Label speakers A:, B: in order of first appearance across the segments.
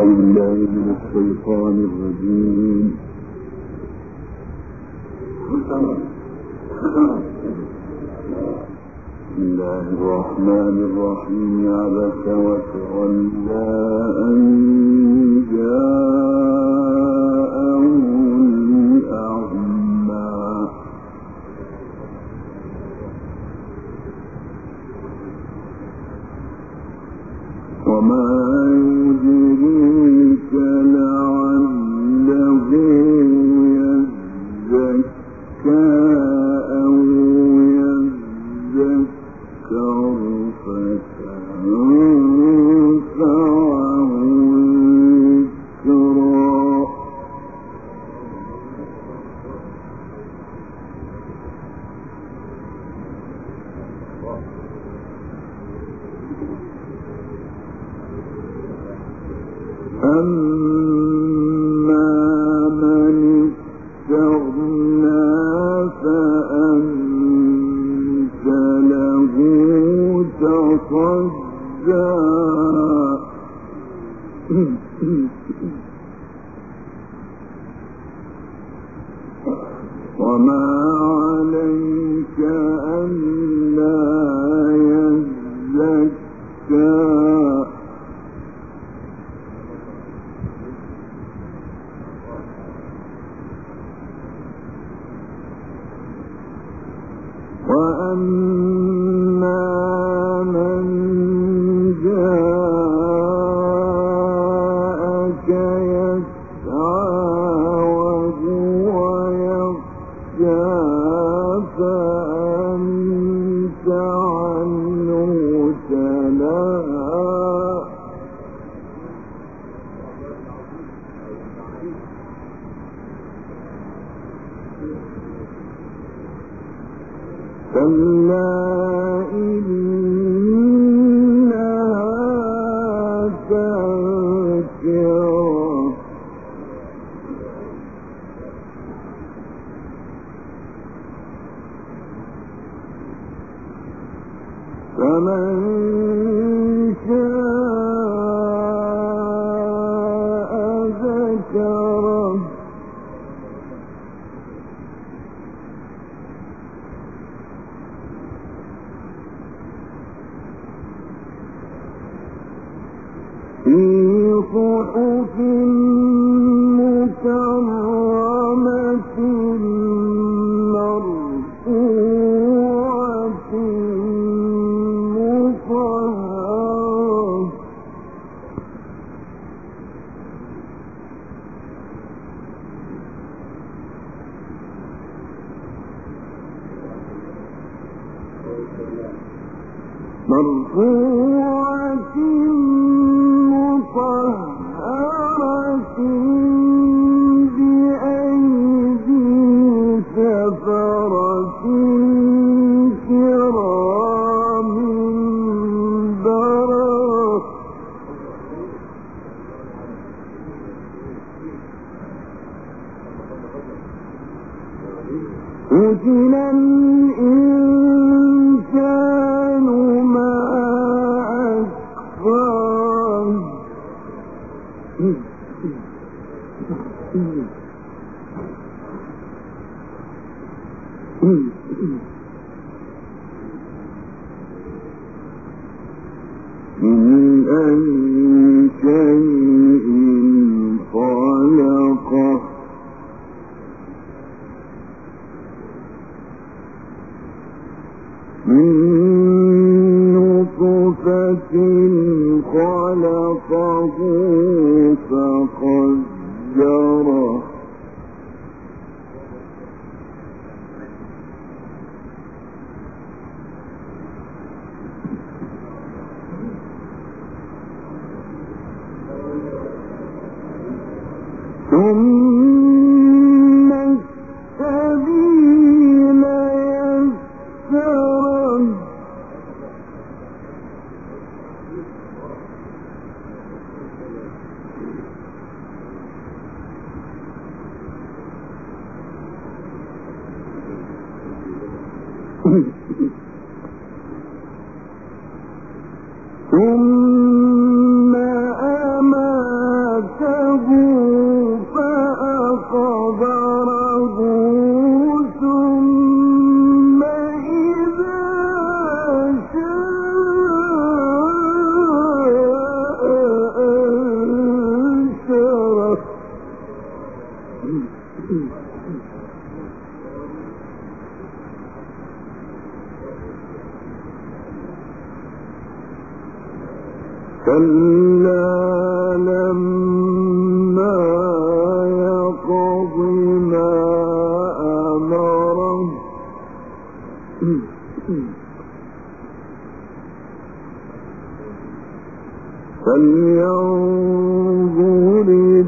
A: أعوذ بالله من الشيطان الرجيم. بسم الله الرحمن الرحيم. عبس وتولى أن جاءه الأعمى وما يدريك لعله يزكى أو يذكر فتنفعه الذكرى. أما من استغنى فأنت له تصدى وما عليك ألا يزكى وأما من جاءك يسعى وهو يخشى فأنت عنه تلهى كلا إنها تذكرة فمن شاء ذكره في صحف مكرمة مرفوعة مطهرة مرفوعة مطهرة بأيدي سفرة كرام بررة قتل الإنسان ما أكفره من أي شيء خلقه من نطفة خلقه فقدره ثم السبيل يسره ثم أماته كلا لما يقض ما أمره فلينظر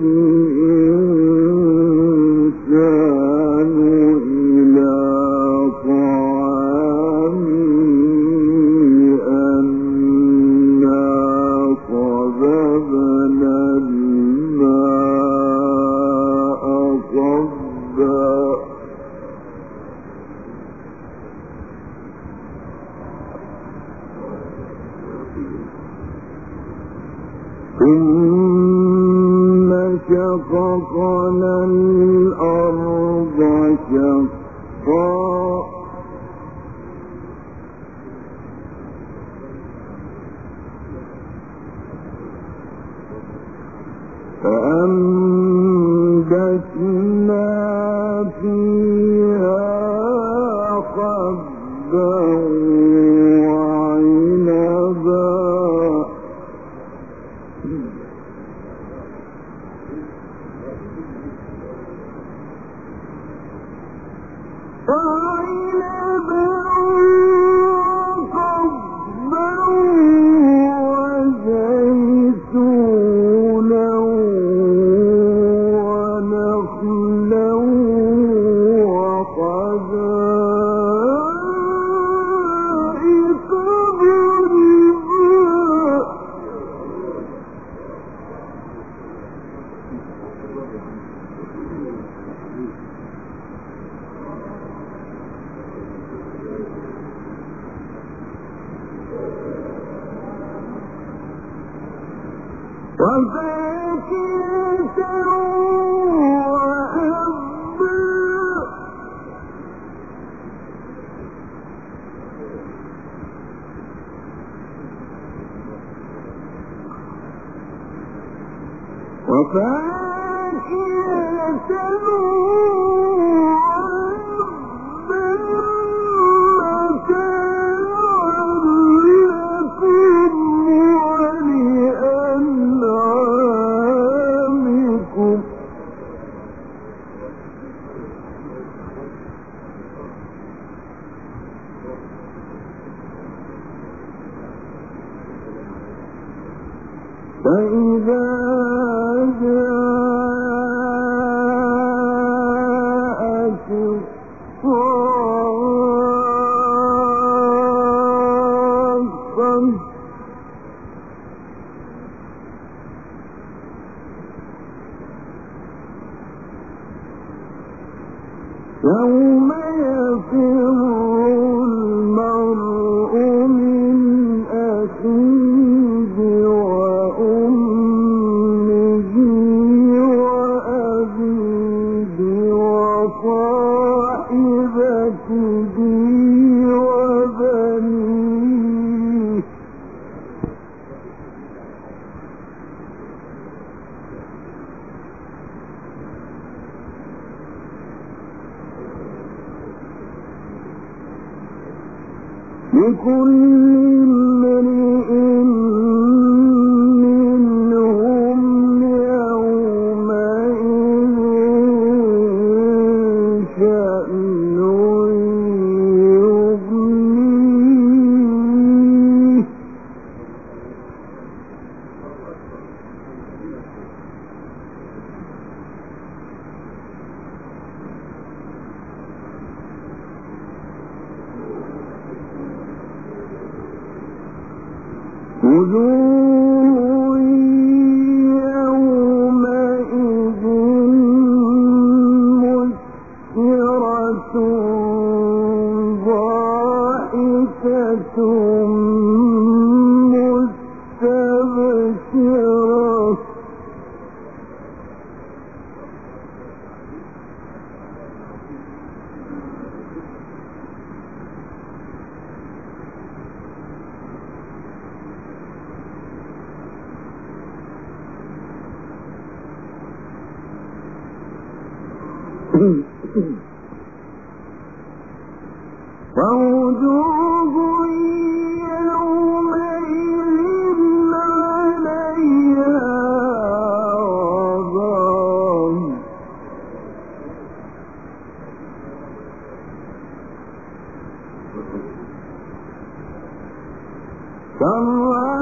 A: الإنسان إلى طعامه أنا صببنا الماء صبا ثم شققنا الأرض شقا فأنبتنا فيها حبا وعنبا فإذا جاءت الصاخة يوم يفر المرء من أخيه وأمه وأبيه وصاحبته وبنيه لكل امرئ منهم يومئذ شأن يغنيه وجوه يومئذ مسفرة ضاحكة مستبشرة ووجوه يومئذ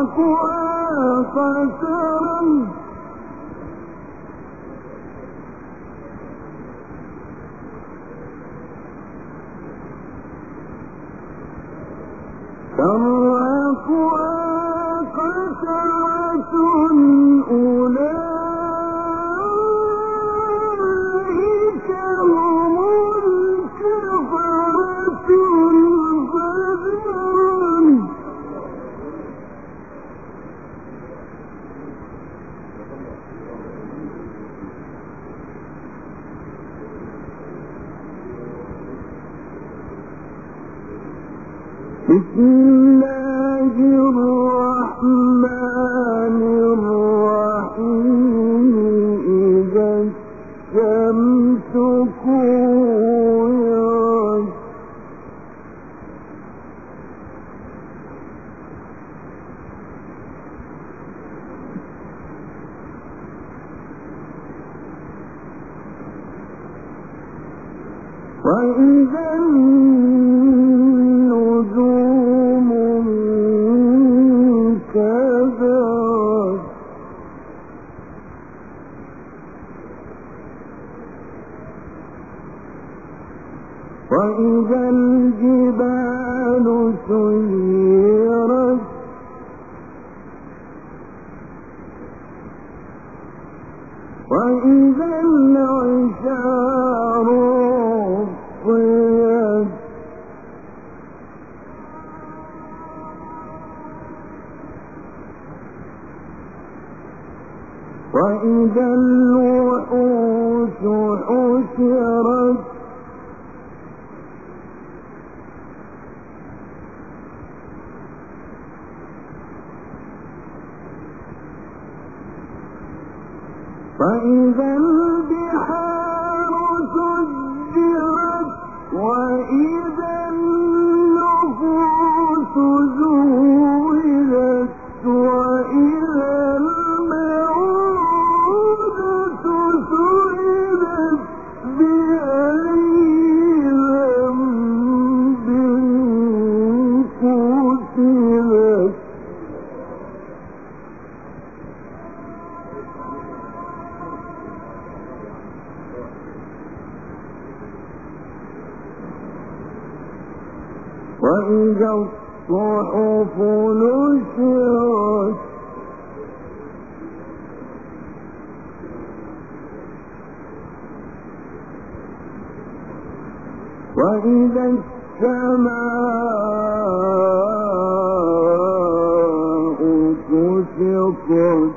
A: بسم الله الرحمن الرحيم إذا الشمس كورت وإذا النجوم انكدرت وإذا الجبال سيرت وإذا العشار عطلت وإذا الوحوش حشرت وإذا البحار سجرت وإذا النفوس زوجت وإذا الموءودة سئلت بأي ذنب قتلت وإذا الصحف نشرت وإذا السماء كشطت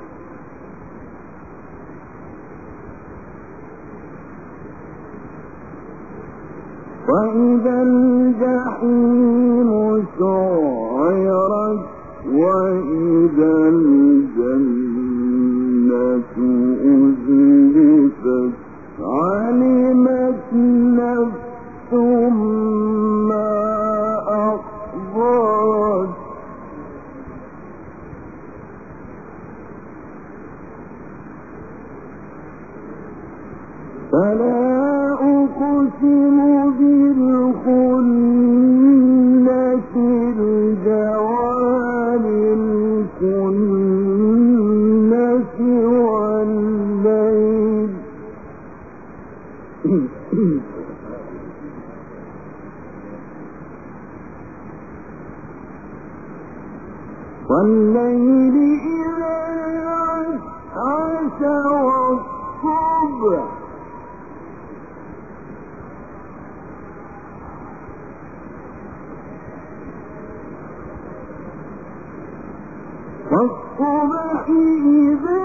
A: وإذا الجحيم سعرت وإذا الجنة أزلفت علمت نفس ما أحضرت فلا أقسم بالخنس الجوار الكنس والليل والليل إذا عسعس والصبح والصبح إذا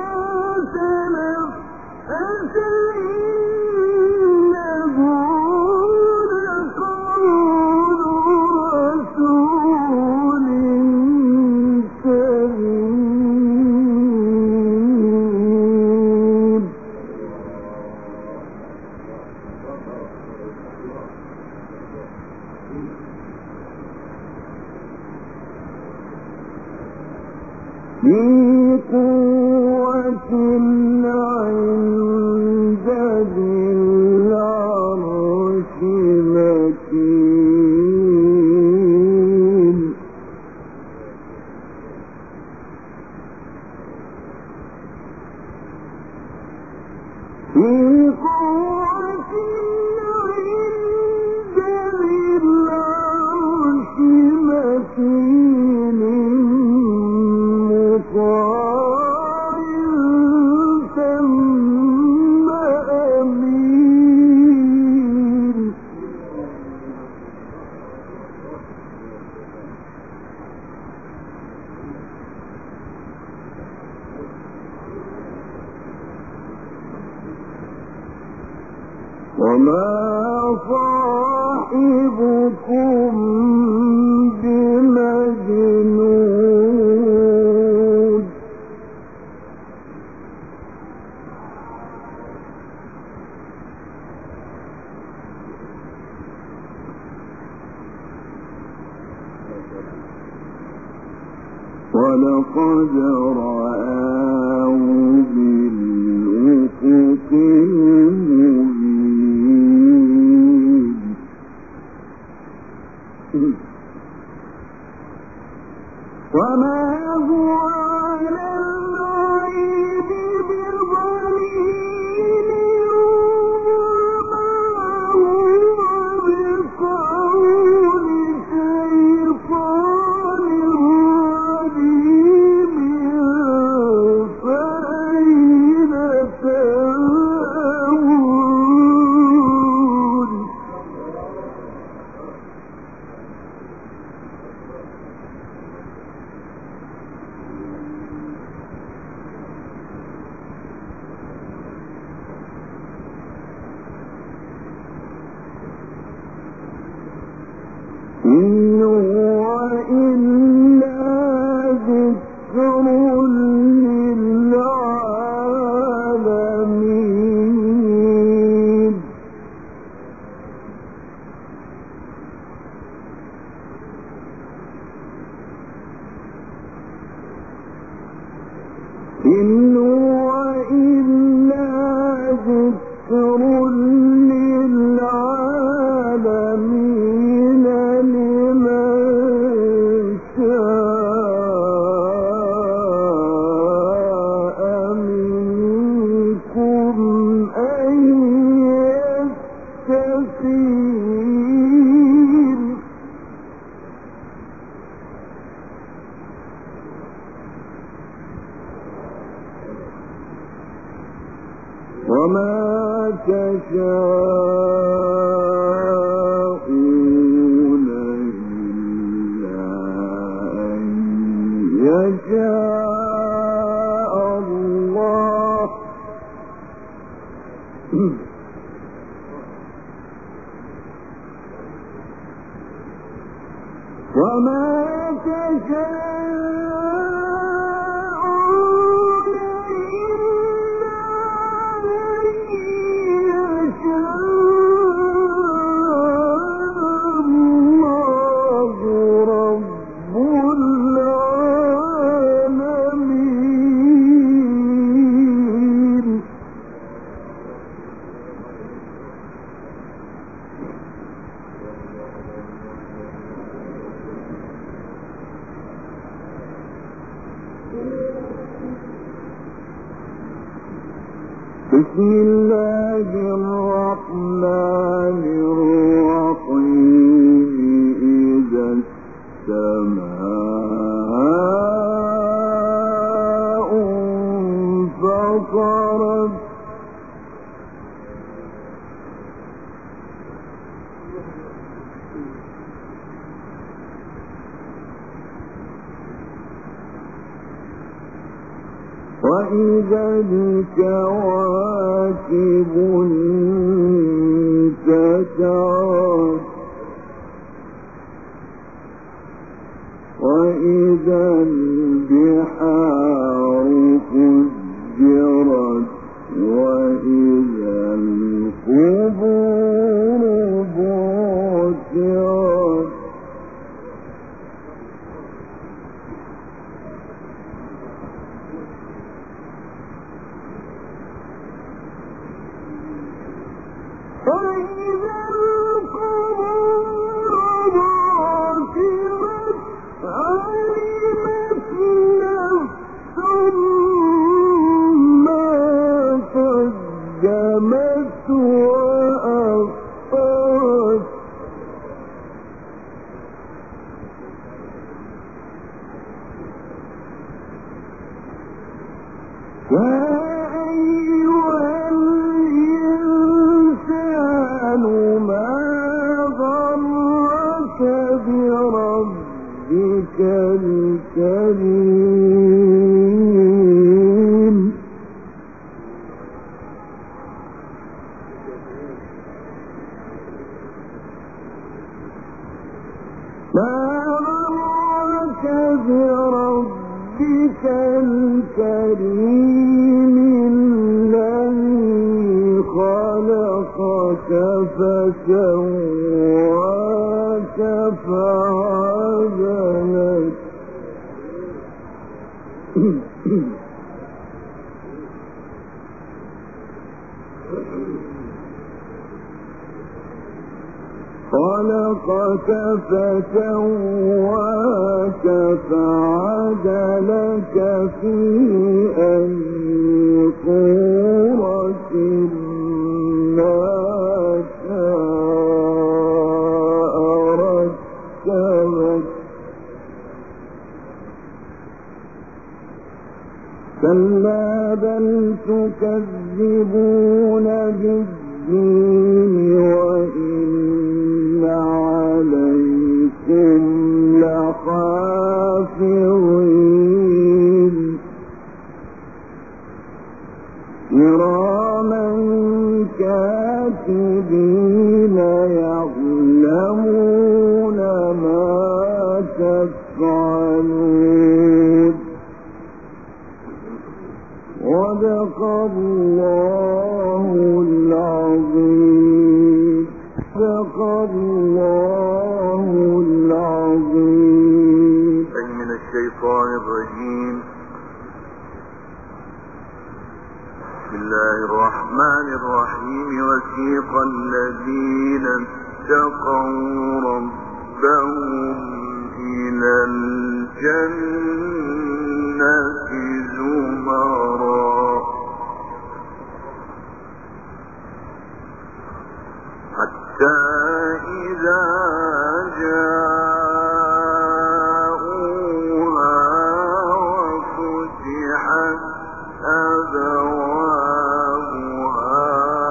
A: تنفس إنه لقول رسول كريم ذي قوة عند ذي العرش مكين في قوة عند ذي العرش مكين مطاع ثم أمين. وما صاحبكم بمجنون. ولقد رآه بالأفق المبين. وما هو على الغيب بضنين وما هو بقول شيطان رجيم. فأين تذهبون؟ إن هو إلا ذكر للعالمين. إن هو إلا ذكر للعالمين لمن شاء منكم أن يستقيم. وما تشاءون إلا أن يشاء الله. وما تشاءون إلا أن يشاء الله رب العالمين. بسم الله الرحمن الرحيم. إذا السماء انفطرت. وإذا الكواكب انتثرت. وإذا البحار فجرت. وإذا القبور بعثرت. وإذا القبور بعثرت. علمت نفس ما قدمت كريم ما غرك بربك الكريم الذي خلقك فسواك فعدلك خلقك فسواك فعدلك في أي صورة ما شاء ركبك كلا بل تكذبون بالدين وإن عليكم لحافظين كراما كاتبين يعلمون ما تفعلون صدق الله العظيم صدق الله العظيم.
B: من الشيطان الرجيم. بسم الله الرحمن الرحيم. وسيق الذين اتقوا ربهم إلى الجنة زمرا حتى إذا جاءوها وفتحت أبوابها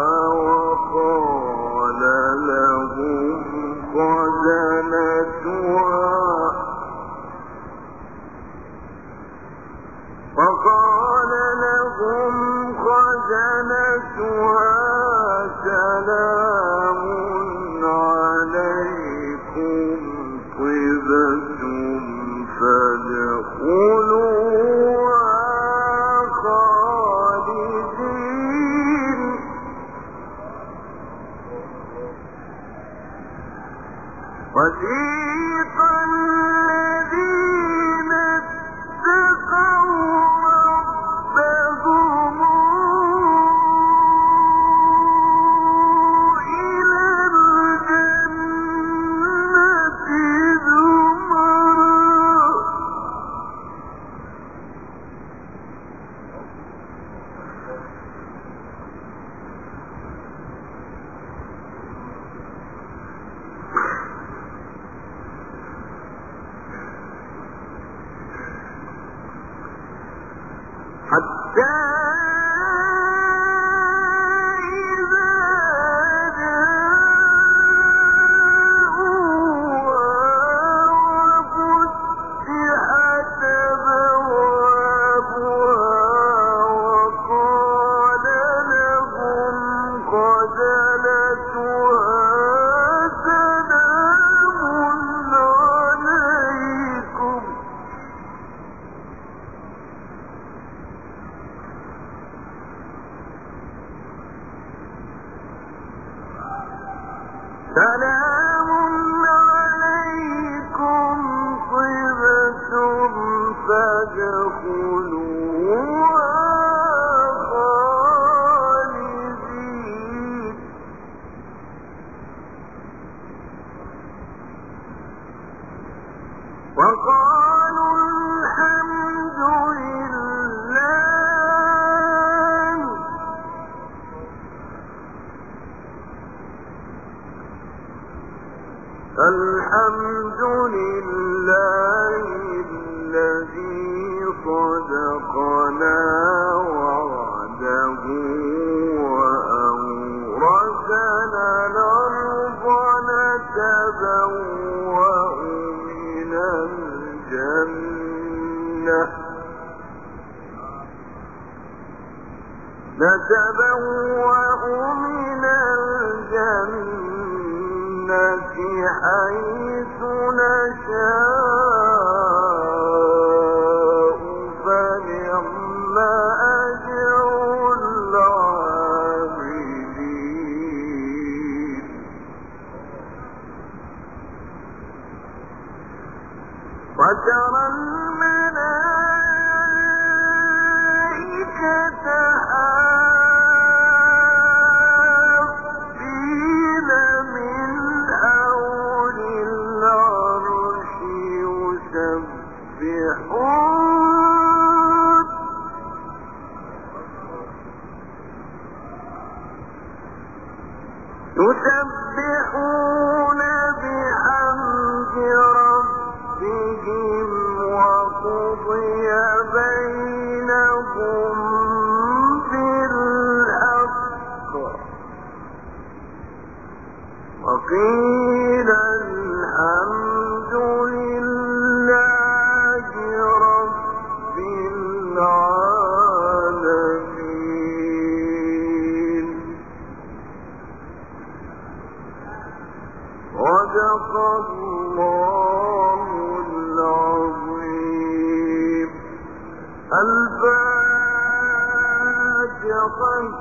B: وقال لهم خزنتها سلام عليكم طبتم فادخلوها خالدين. وسيق الذين اتقوا ربهم إلى الجنة زمرا حتى إذا جاءوها وفتحت أبوابها وقال لهم خزنتها سلام عليكم طبتم فادخلوها خالدين. وقالوا الحمد لله الذي صدقنا وعده وأورثنا الأرض نتبوأ من الجنة نتبوأ من الجنة حيث نشاء فنعم أجر العاملين وترى الملائكة حافين من حول العرش يسبحون بحمد ربهم وقضي بينهم بالحق وقيل الحمد لله رب العالمين صدق الله العظيم. الفاتحة.